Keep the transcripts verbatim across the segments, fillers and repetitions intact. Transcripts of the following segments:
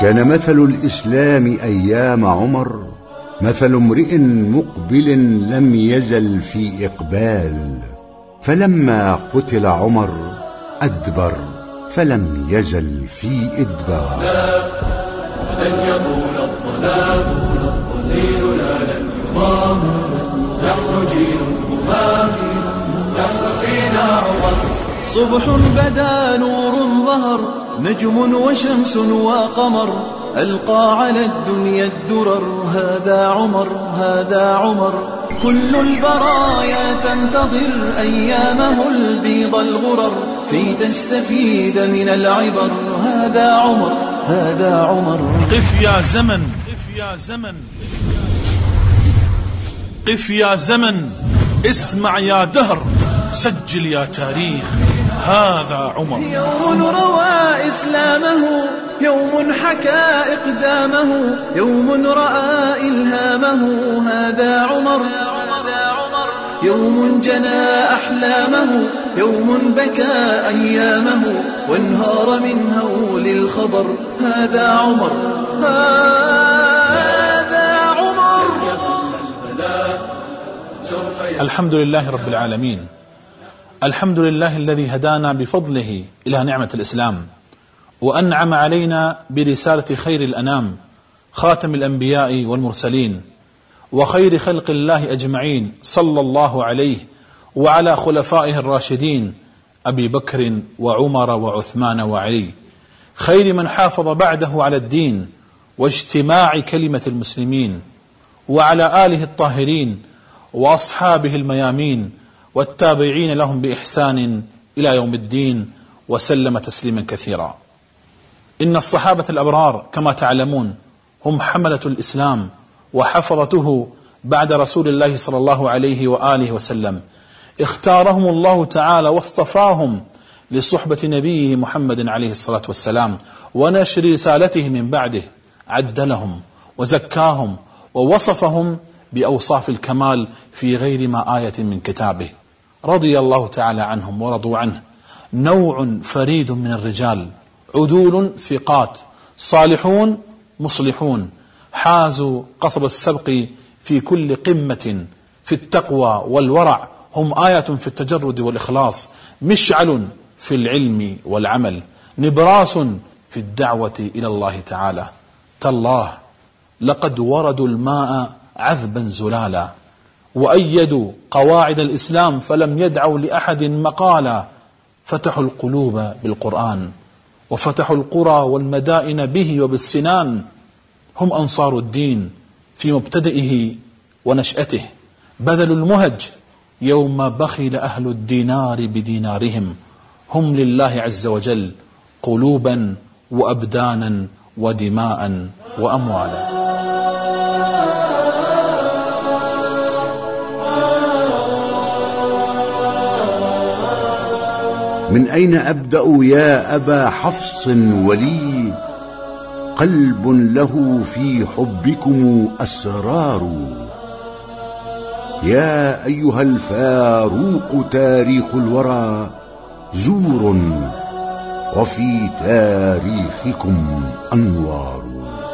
كان مثل الإسلام أيام عمر مثل امرئ مقبل لم يزل في إقبال، فلما قتل عمر أدبر فلم يزل في إدبار. لن يطول الظلام ديننا لن يضام، نحن جيل همام، نحن فينا عمر. صبح بدا نور ظهر، نجم وشمس وقمر، ألقى على الدنيا الدرر. هذا عمر هذا عمر، كل البرايا تنتظر أيامه البيض الغرر كي تستفيد من العبر. هذا عمر هذا عمر. قف يا زمن قف يا زمن قف يا زمن، اسمع يا دهر، سجل يا تاريخ. هذا عمر. يوم روى إسلامه، يوم حكى إقدامه، يوم رأى إلهامه. هذا عمر. يوم جنى أحلامه، يوم بكى أيامه، وانهار من هول الخبر. هذا عمر هذا عمر. الحمد لله رب العالمين، الحمد لله الذي هدانا بفضله إلى نعمة الإسلام، وأنعم علينا برسالة خير الأنام، خاتم الأنبياء والمرسلين، وخير خلق الله أجمعين، صلى الله عليه وعلى خلفائه الراشدين أبي بكر وعمر وعثمان وعلي، خير من حافظ بعده على الدين واجتماع كلمة المسلمين، وعلى آله الطاهرين وأصحابه الميامين والتابعين لهم بإحسان إلى يوم الدين، وسلم تسليما كثيرا. إن الصحابة الأبرار كما تعلمون هم حملة الإسلام وحفظته بعد رسول الله صلى الله عليه وآله وسلم. اختارهم الله تعالى واصطفاهم لصحبة نبيه محمد عليه الصلاة والسلام ونشر رسالته من بعده. عدلهم وزكاهم ووصفهم بأوصاف الكمال في غير ما آية من كتابه. رضي الله تعالى عنهم ورضوا عنه. نوع فريد من الرجال، عدول ثقات صالحون مصلحون، حازوا قصب السبق في كل قمة في التقوى والورع. هم آية في التجرد والإخلاص، مشعل في العلم والعمل، نبراس في الدعوة إلى الله تعالى. تالله لقد وردوا الماء عذبا زلالا، وأيدوا قواعد الإسلام فلم يدعوا لأحد مقالا. فتحوا القلوب بالقرآن، وفتحوا القرى والمدائن به وبالسنان. هم أنصار الدين في مبتدئه ونشأته، بذلوا المهج يوم بخل أهل الدينار بدينارهم. هم لله عز وجل قلوبا وأبدانا ودماء وأموالا. من أين أبدأ يا أبا حفص ولي؟ قلب له في حبكم أسرار. يا أيها الفاروق تاريخ الورى زور، وفي تاريخكم أنوار.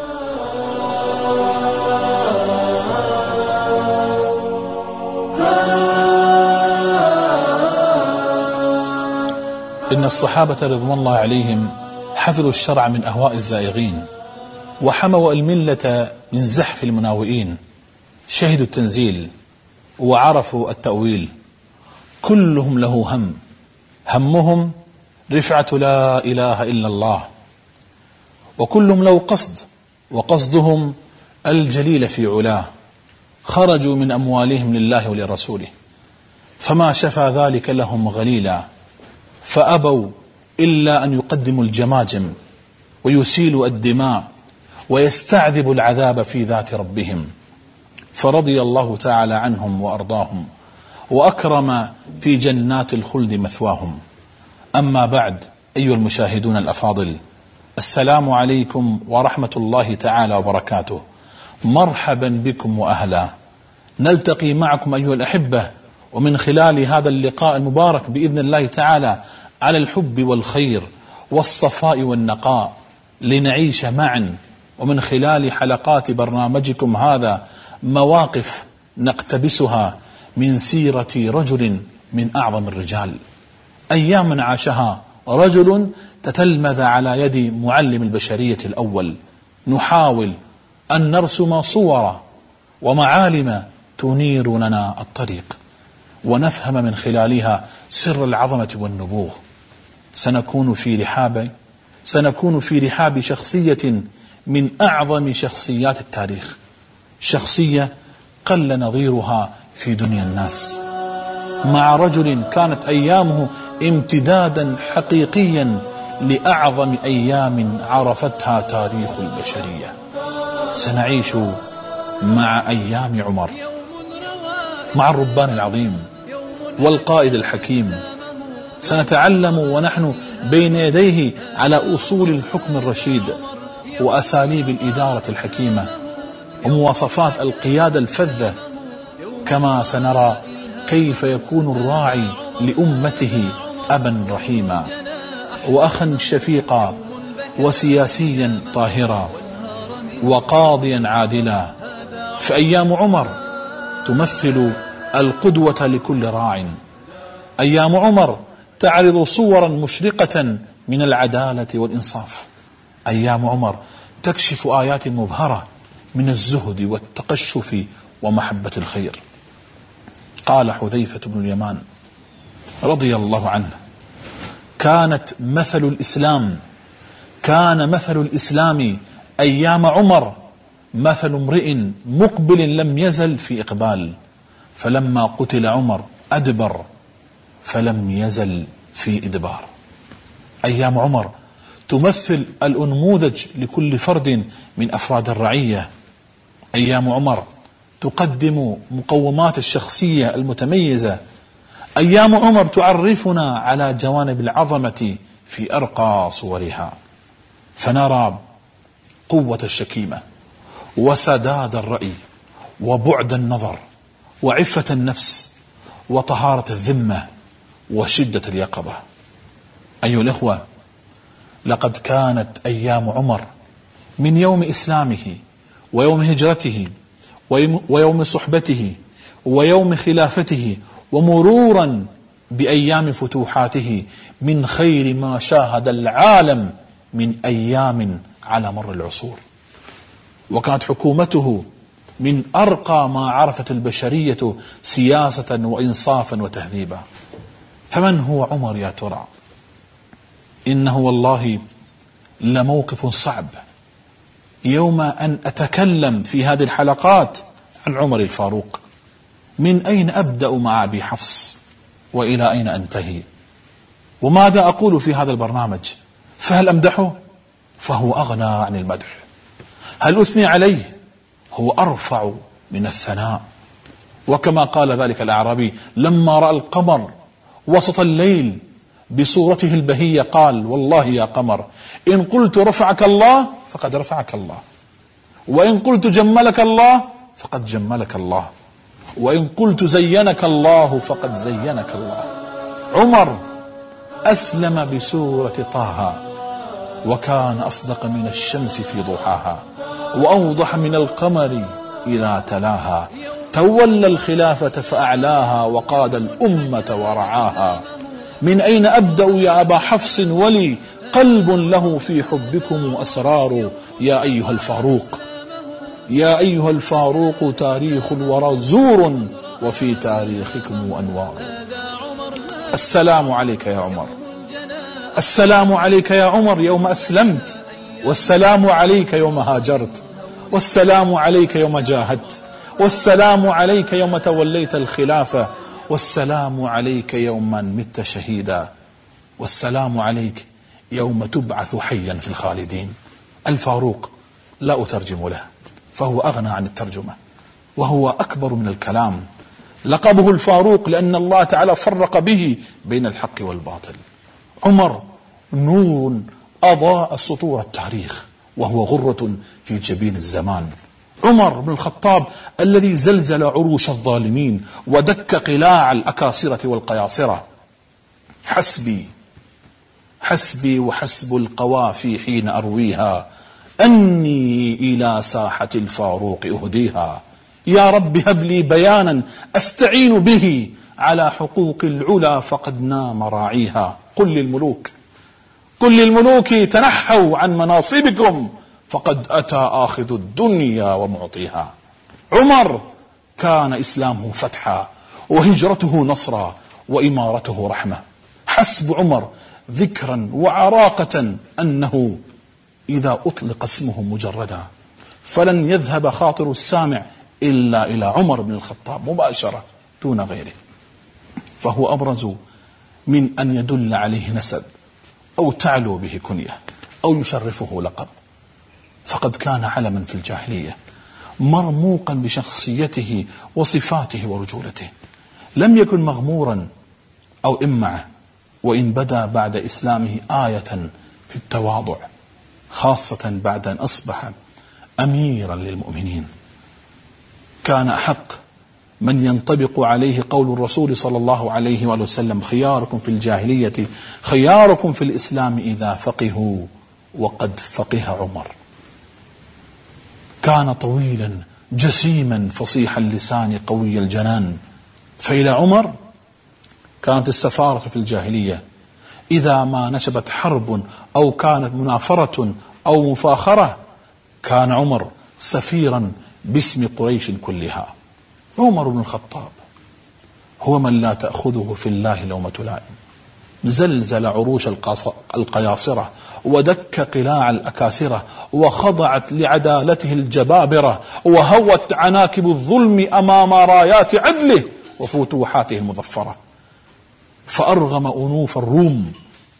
إن الصحابة رضوان الله عليهم حفظوا الشرع من أهواء الزائغين، وحموا الملة من زحف المناوئين. شهدوا التنزيل وعرفوا التأويل. كلهم له هم، همهم رفعة لا إله إلا الله. وكلهم له قصد، وقصدهم الجليل في علاه. خرجوا من أموالهم لله ولرسوله، فما شفى ذلك لهم غليلا. فأبوا إلا أن يقدموا الجماجم ويسيلوا الدماء ويستعذبوا العذاب في ذات ربهم. فرضي الله تعالى عنهم وأرضاهم، وأكرم في جنات الخلد مثواهم. أما بعد، أيها المشاهدون الأفاضل، السلام عليكم ورحمة الله تعالى وبركاته. مرحبا بكم وأهلا. نلتقي معكم أيها الأحبة، ومن خلال هذا اللقاء المبارك بإذن الله تعالى على الحب والخير والصفاء والنقاء، لنعيش معا ومن خلال حلقات برنامجكم هذا مواقف نقتبسها من سيرة رجل من أعظم الرجال، أيام عاشها رجل تتلمذ على يد معلم البشرية الأول. نحاول أن نرسم صور ومعالم تنير لنا الطريق ونفهم من خلالها سر العظمة والنبوغ. سنكون في رحاب سنكون في رحاب شخصية من أعظم شخصيات التاريخ، شخصية قل نظيرها في دنيا الناس، مع رجل كانت أيامه امتدادا حقيقيا لأعظم أيام عرفتها تاريخ البشرية. سنعيش مع أيام عمر، مع الربان العظيم والقائد الحكيم. سنتعلم ونحن بين يديه على أصول الحكم الرشيد وأساليب الإدارة الحكيمة ومواصفات القيادة الفذة، كما سنرى كيف يكون الراعي لأمته أبا رحيما وأخا شفيقا وسياسيا طاهرا وقاضيا عادلا. فأيام عمر تمثل القدوة لكل راع. أيام عمر تعرض صورا مشرقة من العدالة والإنصاف. أيام عمر تكشف آيات مبهرة من الزهد والتقشف ومحبة الخير. قال حذيفة بن اليمان رضي الله عنه: كانت مثل الإسلام كان مثل الإسلام أيام عمر مثل امرئ مقبل لم يزل في إقبال، فلما قتل عمر أدبر فلم يزل في إدبار. أيام عمر تمثل الأنموذج لكل فرد من أفراد الرعية. أيام عمر تقدم مقومات الشخصية المتميزة. أيام عمر تعرفنا على جوانب العظمة في أرقى صورها، فنرى قوة الشكيمة وسداد الرأي وبعد النظر وعفة النفس وطهارة الذمة وشدة اليقظة. أيها الأخوة، لقد كانت أيام عمر من يوم إسلامه ويوم هجرته ويوم صحبته ويوم خلافته ومرورا بأيام فتوحاته من خير ما شاهد العالم من أيام على مر العصور. وكانت حكومته من أرقى ما عرفت البشرية سياسة وإنصافا وتهذيبا. فمن هو عمر يا ترى؟ إنه والله لموقف صعب يوم أن أتكلم في هذه الحلقات عن عمر الفاروق. من أين أبدأ مع أبي حفص وإلى أين أنتهي؟ وماذا أقول في هذا البرنامج؟ فهل أمدحه؟ فهو أغنى عن المدح. هل أثني عليه؟ هو أرفع من الثناء. وكما قال ذلك الأعرابي لما رأى القمر وسط الليل بصورته البهية قال: والله يا قمر إن قلت رفعك الله فقد رفعك الله، وإن قلت جملك الله فقد جملك الله، وإن قلت زينك الله فقد زينك الله. عمر أسلم بسورة طه، وكان أصدق من الشمس في ضحاها، وأوضح من القمر إذا تلاها. تولى الخلافة فأعلاها، وقاد الأمة ورعاها. من أين أبدأ يا أبا حفص ولي قلب له في حبكم أسرار؟ يا أيها الفاروق يا أيها الفاروق تاريخ الورى زور، وفي تاريخكم أنوار. السلام عليك يا عمر، السلام عليك يا عمر يوم أسلمت، والسلام عليك يوم هاجرت، والسلام عليك يوم جاهدت، والسلام عليك يوم توليت الخلافة، والسلام عليك يوم مت شهيدا، والسلام عليك يوم تبعث حيا في الخالدين. الفاروق لا أترجم له، فهو أغنى عن الترجمة، وهو أكبر من الكلام. لقبه الفاروق لأن الله تعالى فرق به بين الحق والباطل. عمر نور أضاء سطور التاريخ، وهو غرة في جبين الزمان. عمر بن الخطاب الذي زلزل عروش الظالمين ودك قلاع الأكاسرة والقياصرة. حسبي حسبي وحسب القوافي حين أرويها أني إلى ساحة الفاروق أهديها. يا رب هب لي بيانا أستعين به على حقوق العلا فقد نام راعيها. قل للملوك قل للملوك تنحوا عن مناصبكم فقد أتى آخذ الدنيا ومعطيها. عمر كان إسلامه فتحا وهجرته نصرا وإمارته رحمة. حسب عمر ذكرا وعراقة أنه إذا أطلق اسمه مجردا فلن يذهب خاطر السامع إلا إلى عمر بن الخطاب مباشرة دون غيره، فهو أبرز من أن يدل عليه نسب أو تعلو به كنية أو يشرفه لقب، فقد كان علما في الجاهلية مرموقا بشخصيته وصفاته ورجولته، لم يكن مغمورا أو إمعة، وإن بدا بعد إسلامه آية في التواضع، خاصة بعد أن أصبح أميرا للمؤمنين. كان أحق من ينطبق عليه قول الرسول صلى الله عليه وآله وسلم: خياركم في الجاهلية خياركم في الإسلام إذا فقهوا، وقد فقه عمر. كان طويلا جسيما فصيح اللسان قوي الجنان، فإلى عمر كانت السفارة في الجاهلية إذا ما نشبت حرب أو كانت منافرة أو مفاخرة كان عمر سفيرا باسم قريش كلها. عمر بن الخطاب هو من لا تأخذه في الله لومة لائم، زلزل عروش القياصرة ودك قلاع الأكاسرة وخضعت لعدالته الجبابرة وهوت عناكب الظلم أمام رايات عدله وفتوحاته المظفرة، فأرغم أنوف الروم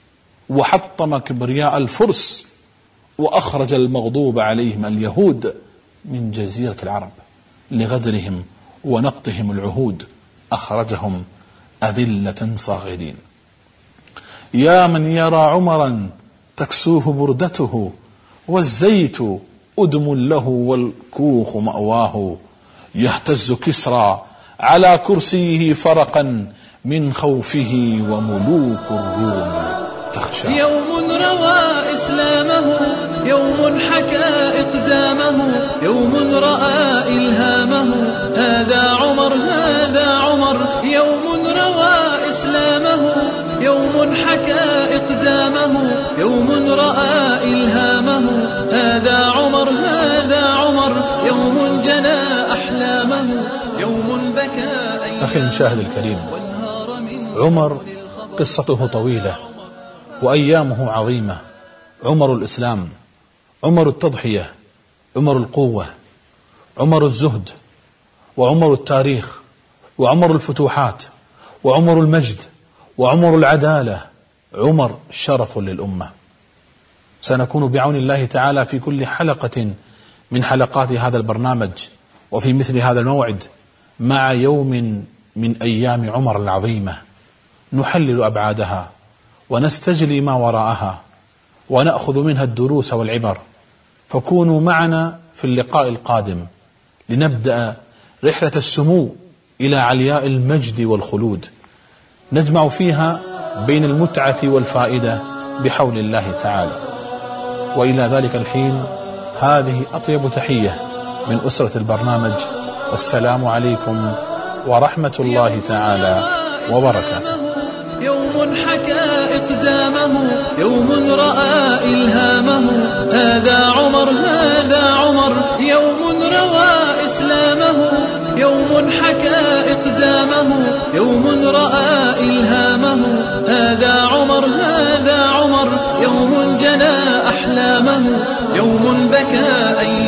وحطم كبرياء الفرس وأخرج المغضوب عليهم اليهود من جزيرة العرب لغدرهم ونقضهم العهود، أخرجهم أذلة صاغرين. يا من يرى عمرا تكسوه بردته والزيت أدم له والكوخ مأواه، يهتز كسرى على كرسيه فرقا من خوفه وملوك الروم تخشى. يوم روى إسلامه، يوم حكى إقدامه، يوم رأى إلهامه، هذا عمر هذا عمر. يوم روى إسلامه، يوم حكى إقدامه، يوم رأى إلهامه، هذا عمر هذا عمر. يوم جنى أحلامه، يوم بكى. أخي المشاهد الكريم، عمر قصته طويلة وأيامه عظيمة. عمر الإسلام، عمر التضحية، عمر القوة، عمر الزهد، وعمر التاريخ، وعمر الفتوحات، وعمر المجد، وعمر العدالة. عمر شرف للأمة. سنكون بعون الله تعالى في كل حلقة من حلقات هذا البرنامج وفي مثل هذا الموعد مع يوم من أيام عمر العظيمة، نحلل أبعادها ونستجلي ما وراءها ونأخذ منها الدروس والعبر. فكونوا معنا في اللقاء القادم لنبدأ رحلة السمو إلى علياء المجد والخلود، نجمع فيها بين المتعة والفائدة بحول الله تعالى. وإلى ذلك الحين هذه أطيب تحية من أسرة البرنامج، والسلام عليكم ورحمة الله تعالى وبركاته. يوم حكى إقدامه، يوم رأى إلهامه، هذا عمر هذا عمر. يوم روى إسلامه، يوم حكى إقدامه، يوم رأى إلهامه، هذا عمر هذا عمر. يوم جنى أحلامه، يوم بكى أيامه.